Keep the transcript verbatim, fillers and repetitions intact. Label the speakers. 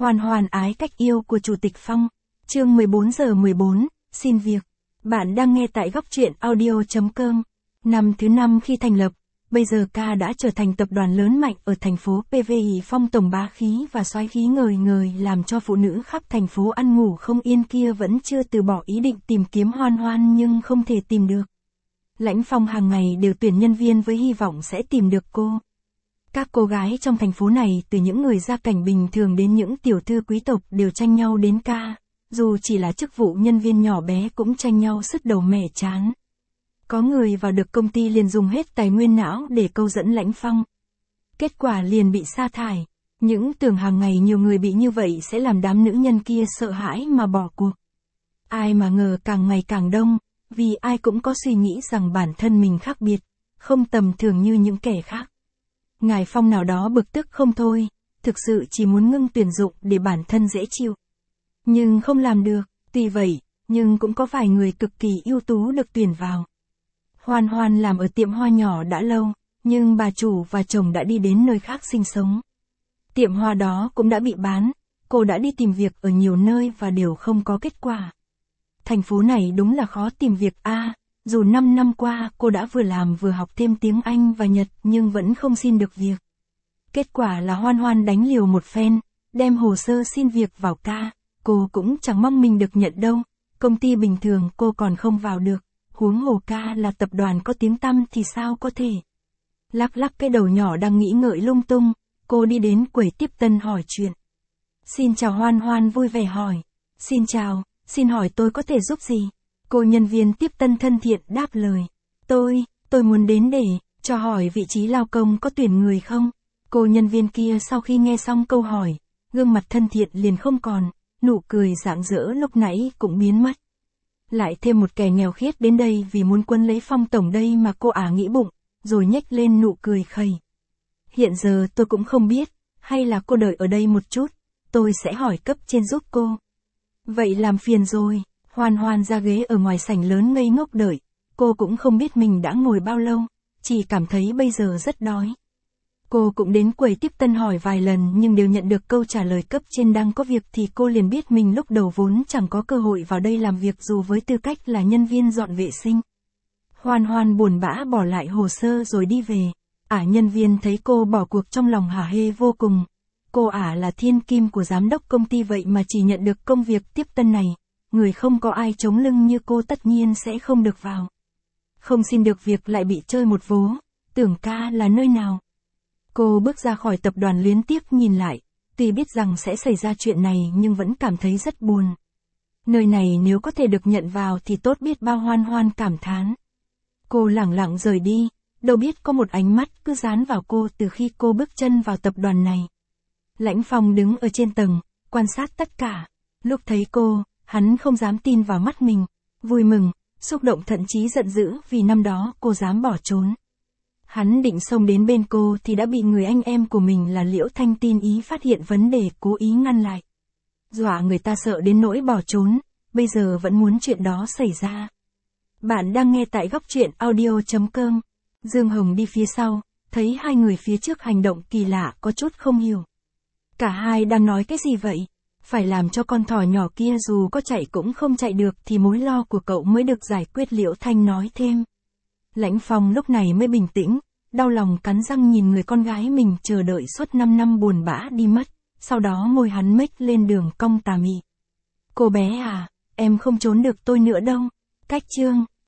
Speaker 1: Hoan Hoan ái cách yêu của Chủ tịch Phong. Chương mười bốn giờ mười bốn, xin việc. Bạn đang nghe tại góc truyện audio.com. Năm thứ năm khi thành lập, bây giờ Ca đã trở thành tập đoàn lớn mạnh ở thành phố pê vê i Phong tổng bá khí và soái khí ngời ngời làm cho phụ nữ khắp thành phố ăn ngủ không yên kia vẫn chưa từ bỏ ý định tìm kiếm Hoan Hoan nhưng không thể tìm được. Lãnh Phong hàng ngày đều tuyển nhân viên với hy vọng sẽ tìm được cô. Các cô gái trong thành phố này từ những người gia cảnh bình thường đến những tiểu thư quý tộc đều tranh nhau đến Ca, dù chỉ là chức vụ nhân viên nhỏ bé cũng tranh nhau sứt đầu mẻ chán. Có người vào được công ty liền dùng hết tài nguyên não để câu dẫn Lãnh Phong. Kết quả liền bị sa thải. Những tưởng hàng ngày nhiều người bị như vậy sẽ làm đám nữ nhân kia sợ hãi mà bỏ cuộc. Ai mà ngờ càng ngày càng đông, vì ai cũng có suy nghĩ rằng bản thân mình khác biệt, không tầm thường như những kẻ khác. Ngài Phong nào đó bực tức không thôi, thực sự chỉ muốn ngưng tuyển dụng để bản thân dễ chịu. Nhưng không làm được, tuy vậy, nhưng cũng có vài người cực kỳ ưu tú được tuyển vào. Hoan Hoan làm ở tiệm hoa nhỏ đã lâu, nhưng bà chủ và chồng đã đi đến nơi khác sinh sống. Tiệm hoa đó cũng đã bị bán, cô đã đi tìm việc ở nhiều nơi và đều không có kết quả. Thành phố này đúng là khó tìm việc a. À, dù năm năm qua cô đã vừa làm vừa học thêm tiếng Anh và Nhật nhưng vẫn không xin được việc. Kết quả là Hoan Hoan đánh liều một phen, đem hồ sơ xin việc vào Ca, cô cũng chẳng mong mình được nhận đâu, công ty bình thường cô còn không vào được, huống hồ Ca là tập đoàn có tiếng tăm thì sao có thể. Lắc lắc cái đầu nhỏ đang nghĩ ngợi lung tung, cô đi đến quầy tiếp tân hỏi chuyện. Xin chào. Hoan Hoan vui vẻ hỏi. Xin chào, xin hỏi tôi có thể giúp gì? Cô nhân viên tiếp tân thân thiện đáp lời. Tôi, tôi muốn đến để, cho hỏi vị trí lao công có tuyển người không? Cô nhân viên kia sau khi nghe xong câu hỏi, gương mặt thân thiện liền không còn, nụ cười rạng rỡ lúc nãy cũng biến mất. Lại thêm một kẻ nghèo khiết đến đây vì muốn quấn lấy Phong tổng đây mà cô ả nghĩ bụng, rồi nhếch lên nụ cười khẩy. Hiện giờ tôi cũng không biết, hay là cô đợi ở đây một chút, tôi sẽ hỏi cấp trên giúp cô. Vậy làm phiền rồi. Hoan Hoan ra ghế ở ngoài sảnh lớn ngây ngốc đợi, cô cũng không biết mình đã ngồi bao lâu, chỉ cảm thấy bây giờ rất đói. Cô cũng đến quầy tiếp tân hỏi vài lần nhưng đều nhận được câu trả lời cấp trên đang có việc thì cô liền biết mình lúc đầu vốn chẳng có cơ hội vào đây làm việc dù với tư cách là nhân viên dọn vệ sinh. Hoan Hoan buồn bã bỏ lại hồ sơ rồi đi về, ả nhân viên thấy cô bỏ cuộc trong lòng hả hê vô cùng. Cô ả là thiên kim của giám đốc công ty vậy mà chỉ nhận được công việc tiếp tân này. Người không có ai chống lưng như cô tất nhiên sẽ không được vào. Không xin được việc lại bị chơi một vố, tưởng Ca là nơi nào. Cô bước ra khỏi tập đoàn luyến tiếc nhìn lại, tuy biết rằng sẽ xảy ra chuyện này nhưng vẫn cảm thấy rất buồn. Nơi này nếu có thể được nhận vào thì tốt biết bao. Hoan Hoan cảm thán. Cô lẳng lặng rời đi, đâu biết có một ánh mắt cứ dán vào cô từ khi cô bước chân vào tập đoàn này. Lãnh Phong đứng ở trên tầng, quan sát tất cả. Lúc thấy cô, hắn không dám tin vào mắt mình, vui mừng, xúc động thậm chí giận dữ vì năm đó cô dám bỏ trốn. Hắn định xông đến bên cô thì đã bị người anh em của mình là Liễu Thanh tin ý phát hiện vấn đề cố ý ngăn lại. Dọa người ta sợ đến nỗi bỏ trốn, bây giờ vẫn muốn chuyện đó xảy ra. Bạn đang nghe tại góc truyện audio.com. Dương Hồng đi phía sau, thấy hai người phía trước hành động kỳ lạ có chút không hiểu. Cả hai đang nói cái gì vậy? Phải làm cho con thỏ nhỏ kia dù có chạy cũng không chạy được thì mối lo của cậu mới được giải quyết. Liễu Thanh nói thêm. Lãnh Phong lúc này mới bình tĩnh, đau lòng cắn răng nhìn người con gái mình chờ đợi suốt năm năm buồn bã đi mất, sau đó môi hắn mếch lên đường cong tà mị. Cô bé à, em không trốn được tôi nữa đâu. Cách chương.